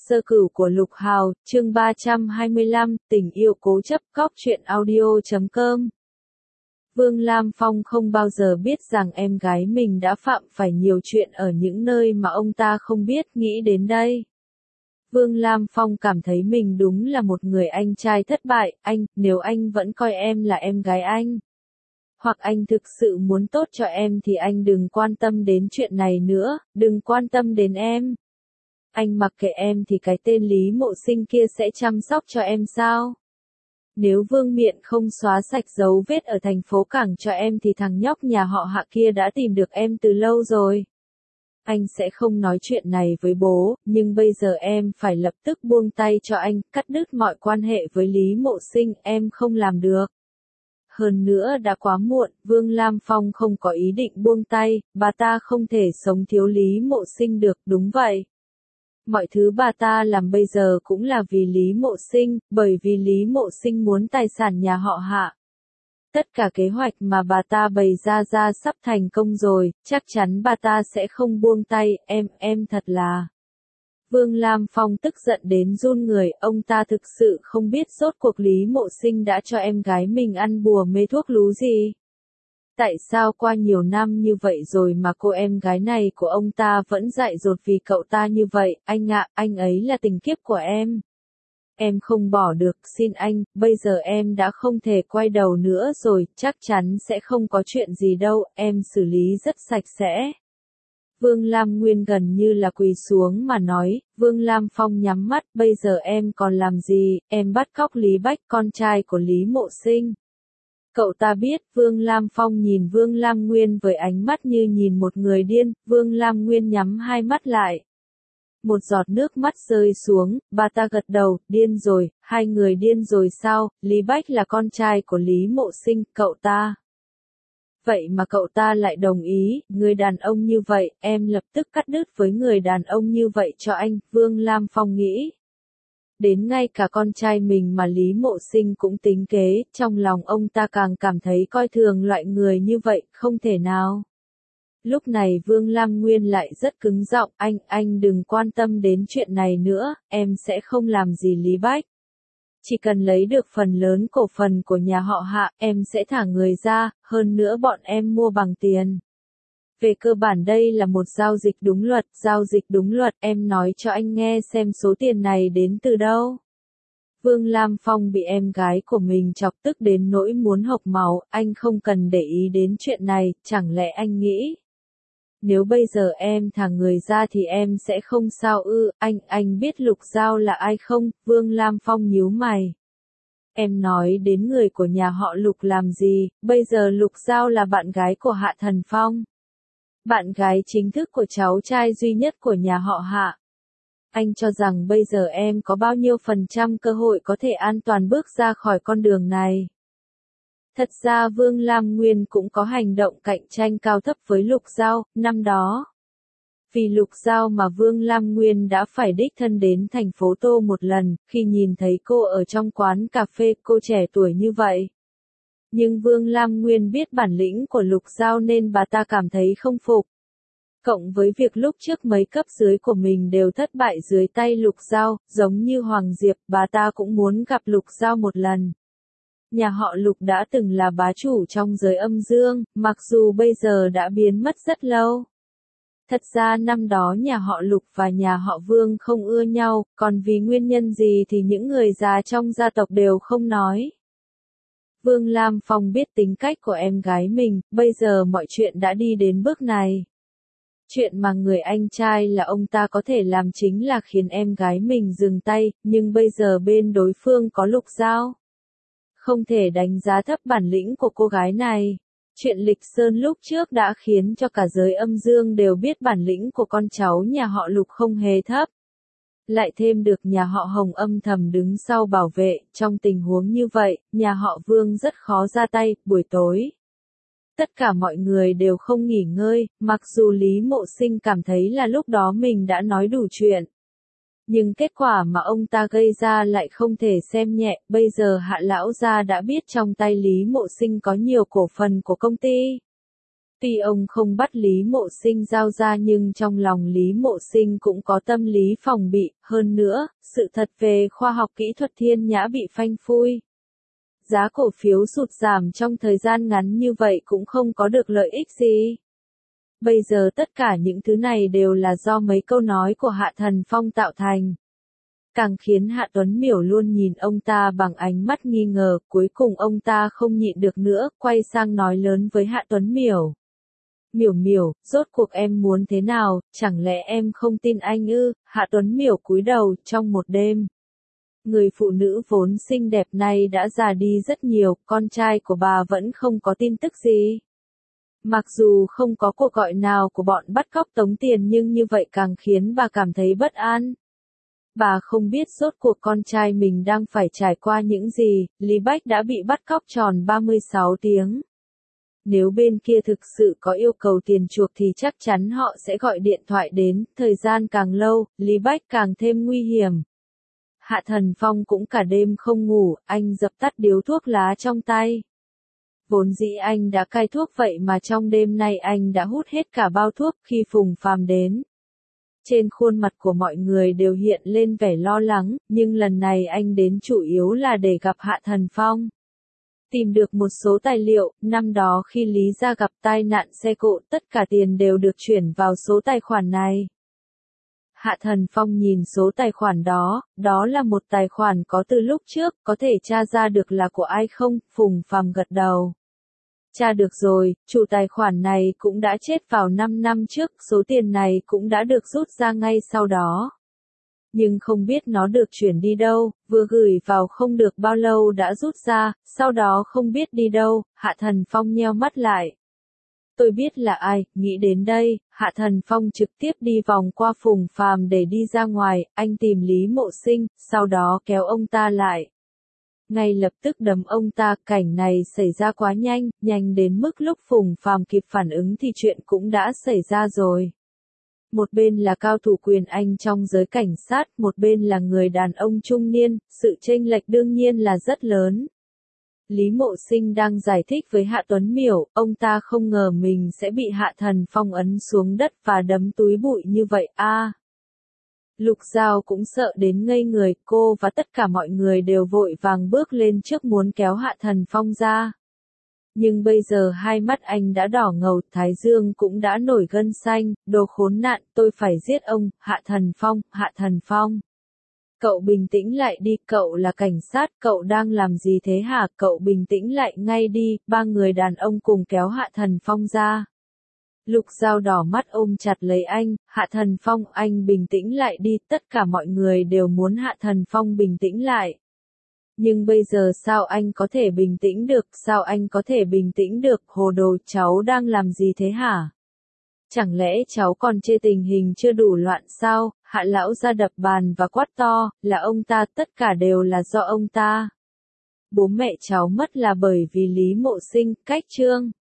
Sơ cửu của Lục Hào, chương 325, tình yêu cố chấp. Cóc truyện audio.com. Vương Lam Phong không bao giờ biết rằng em gái mình đã phạm phải nhiều chuyện ở những nơi mà ông ta không biết. Nghĩ đến đây, Vương Lam Phong cảm thấy mình đúng là một người anh trai thất bại. Nếu anh vẫn coi em là em gái anh, hoặc anh thực sự muốn tốt cho em thì anh đừng quan tâm đến chuyện này nữa, đừng quan tâm đến em. Anh mặc kệ em thì cái tên Lý Mộ Sinh kia sẽ chăm sóc cho em sao? Nếu Vương Miện không xóa sạch dấu vết ở thành phố Cảng cho em thì thằng nhóc nhà họ Hạ kia đã tìm được em từ lâu rồi. Anh sẽ không nói chuyện này với bố, nhưng bây giờ em phải lập tức buông tay cho anh, cắt đứt mọi quan hệ với Lý Mộ Sinh, em không làm được. Hơn nữa đã quá muộn, Vương Lam Phong không có ý định buông tay, bà ta không thể sống thiếu Lý Mộ Sinh được, đúng vậy. Mọi thứ bà ta làm bây giờ cũng là vì Lý Mộ Sinh, bởi vì Lý Mộ Sinh muốn tài sản nhà họ Hạ. Tất cả kế hoạch mà bà ta bày ra sắp thành công rồi, chắc chắn bà ta sẽ không buông tay, em thật là... Vương Lam Phong tức giận đến run người, ông ta thực sự không biết rốt cuộc Lý Mộ Sinh đã cho em gái mình ăn bùa mê thuốc lú gì. Tại sao qua nhiều năm như vậy rồi mà cô em gái này của ông ta vẫn dại dột vì cậu ta như vậy? Anh ạ, anh ấy là tình kiếp của em. Em không bỏ được, xin anh, bây giờ em đã không thể quay đầu nữa rồi, chắc chắn sẽ không có chuyện gì đâu, em xử lý rất sạch sẽ. Vương Lam Nguyên gần như là quỳ xuống mà nói. Vương Lam Phong nhắm mắt, bây giờ em còn làm gì, em bắt cóc Lý Bách, con trai của Lý Mộ Sinh. Cậu ta biết. Vương Lam Phong nhìn Vương Lam Nguyên với ánh mắt như nhìn một người điên. Vương Lam Nguyên nhắm hai mắt lại. Một giọt nước mắt rơi xuống, bà ta gật đầu, điên rồi, hai người điên rồi sao? Lý Bách là con trai của Lý Mộ Sinh, cậu ta. Vậy mà cậu ta lại đồng ý, người đàn ông như vậy, em lập tức cắt đứt với người đàn ông như vậy cho anh, Vương Lam Phong nghĩ. Đến ngay cả con trai mình mà Lý Mộ Sinh cũng tính kế, trong lòng ông ta càng cảm thấy coi thường loại người như vậy, không thể nào. Lúc này Vương Lam Nguyên lại rất cứng giọng, anh đừng quan tâm đến chuyện này nữa, em sẽ không làm gì Lý Bách. Chỉ cần lấy được phần lớn cổ phần của nhà họ Hạ, em sẽ thả người ra, hơn nữa bọn em mua bằng tiền. Về cơ bản đây là một giao dịch đúng luật, em nói cho anh nghe xem số tiền này đến từ đâu. Vương Lam Phong bị em gái của mình chọc tức đến nỗi muốn hộc máu, anh không cần để ý đến chuyện này, chẳng lẽ anh nghĩ. Nếu bây giờ em thả người ra thì em sẽ không sao ư? Anh biết Lục Giao là ai không? Vương Lam Phong nhíu mày. Em nói đến người của nhà họ Lục làm gì? Bây giờ Lục Giao là bạn gái của Hạ Thần Phong. Bạn gái chính thức của cháu trai duy nhất của nhà họ Hạ. Anh cho rằng bây giờ em có bao nhiêu % cơ hội có thể an toàn bước ra khỏi con đường này? Thật ra Vương Lam Nguyên cũng có hành động cạnh tranh cao thấp với Lục Giao, năm đó. Vì Lục Giao mà Vương Lam Nguyên đã phải đích thân đến thành phố Tô một lần, khi nhìn thấy cô ở trong quán cà phê, cô trẻ tuổi như vậy. Nhưng Vương Lam Nguyên biết bản lĩnh của Lục Giao nên bà ta cảm thấy không phục. Cộng với việc lúc trước mấy cấp dưới của mình đều thất bại dưới tay Lục Giao, giống như Hoàng Diệp, bà ta cũng muốn gặp Lục Giao một lần. Nhà họ Lục đã từng là bá chủ trong giới âm dương, mặc dù bây giờ đã biến mất rất lâu. Thật ra năm đó nhà họ Lục và nhà họ Vương không ưa nhau, còn vì nguyên nhân gì thì những người già trong gia tộc đều không nói. Vương Lam Phong biết tính cách của em gái mình, bây giờ mọi chuyện đã đi đến bước này. Chuyện mà người anh trai là ông ta có thể làm chính là khiến em gái mình dừng tay, nhưng bây giờ bên đối phương có Lục Giao. Không thể đánh giá thấp bản lĩnh của cô gái này. Chuyện Lịch Sơn lúc trước đã khiến cho cả giới âm dương đều biết bản lĩnh của con cháu nhà họ Lục không hề thấp. Lại thêm được nhà họ Hồng âm thầm đứng sau bảo vệ, trong tình huống như vậy, nhà họ Vương rất khó ra tay. Buổi tối, tất cả mọi người đều không nghỉ ngơi, mặc dù Lý Mộ Sinh cảm thấy là lúc đó mình đã nói đủ chuyện. Nhưng kết quả mà ông ta gây ra lại không thể xem nhẹ, bây giờ Hạ lão gia đã biết trong tay Lý Mộ Sinh có nhiều cổ phần của công ty. Tuy ông không bắt Lý Mộ Sinh giao ra nhưng trong lòng Lý Mộ Sinh cũng có tâm lý phòng bị, hơn nữa, sự thật về khoa học kỹ thuật Thiên Nhã bị phanh phui. Giá cổ phiếu sụt giảm trong thời gian ngắn như vậy cũng không có được lợi ích gì. Bây giờ tất cả những thứ này đều là do mấy câu nói của Hạ Thần Phong tạo thành. Càng khiến Hạ Tuấn Miểu luôn nhìn ông ta bằng ánh mắt nghi ngờ, cuối cùng ông ta không nhịn được nữa, quay sang nói lớn với Hạ Tuấn Miểu. Miểu Miểu, rốt cuộc em muốn thế nào, chẳng lẽ em không tin anh ư? Hạ Tuấn Miểu cúi đầu, trong một đêm. Người phụ nữ vốn xinh đẹp này đã già đi rất nhiều, con trai của bà vẫn không có tin tức gì. Mặc dù không có cuộc gọi nào của bọn bắt cóc tống tiền nhưng như vậy càng khiến bà cảm thấy bất an. Bà không biết rốt cuộc con trai mình đang phải trải qua những gì, Lý Bách đã bị bắt cóc tròn 36 tiếng. Nếu bên kia thực sự có yêu cầu tiền chuộc thì chắc chắn họ sẽ gọi điện thoại đến, thời gian càng lâu, Lý Bách càng thêm nguy hiểm. Hạ Thần Phong cũng cả đêm không ngủ, anh dập tắt điếu thuốc lá trong tay. Vốn dĩ anh đã cai thuốc vậy mà trong đêm nay anh đã hút hết cả bao thuốc khi Phùng Phàm đến. Trên khuôn mặt của mọi người đều hiện lên vẻ lo lắng, nhưng lần này anh đến chủ yếu là để gặp Hạ Thần Phong. Tìm được một số tài liệu, năm đó khi Lý gia gặp tai nạn xe cộ tất cả tiền đều được chuyển vào số tài khoản này. Hạ Thần Phong nhìn số tài khoản đó, đó là một tài khoản có từ lúc trước, có thể tra ra được là của ai không? Phùng Phàm gật đầu. Tra được rồi, chủ tài khoản này cũng đã chết vào 5 năm trước, số tiền này cũng đã được rút ra ngay sau đó. Nhưng không biết nó được chuyển đi đâu, vừa gửi vào không được bao lâu đã rút ra, sau đó không biết đi đâu. Hạ Thần Phong nheo mắt lại. Tôi biết là ai, nghĩ đến đây, Hạ Thần Phong trực tiếp đi vòng qua Phùng Phàm để đi ra ngoài, anh tìm Lý Mộ Sinh, sau đó kéo ông ta lại. Ngay lập tức đấm ông ta, cảnh này xảy ra quá nhanh, nhanh đến mức lúc Phùng Phàm kịp phản ứng thì chuyện cũng đã xảy ra rồi. Một bên là cao thủ quyền Anh trong giới cảnh sát, một bên là người đàn ông trung niên, sự chênh lệch đương nhiên là rất lớn. Lý Mộ Sinh đang giải thích với Hạ Tuấn Miểu, ông ta không ngờ mình sẽ bị Hạ Thần Phong ấn xuống đất và đấm túi bụi như vậy a. Lục Giao cũng sợ đến ngây người, cô và tất cả mọi người đều vội vàng bước lên trước muốn kéo Hạ Thần Phong ra. Nhưng bây giờ hai mắt anh đã đỏ ngầu, thái dương cũng đã nổi gân xanh, đồ khốn nạn, tôi phải giết ông, Hạ Thần Phong, Hạ Thần Phong. Cậu bình tĩnh lại đi, cậu là cảnh sát, cậu đang làm gì thế hả, cậu bình tĩnh lại ngay đi, ba người đàn ông cùng kéo Hạ Thần Phong ra. Lục Giao đỏ mắt ôm chặt lấy anh, Hạ Thần Phong, anh bình tĩnh lại đi, tất cả mọi người đều muốn Hạ Thần Phong bình tĩnh lại. Nhưng bây giờ sao anh có thể bình tĩnh được, sao anh có thể bình tĩnh được, hồ đồ, cháu đang làm gì thế hả? Chẳng lẽ cháu còn chê tình hình chưa đủ loạn sao? Hạ lão ra đập bàn và quát to, là ông ta, tất cả đều là do ông ta. Bố mẹ cháu mất là bởi vì Lý Mộ Sinh, cách chương.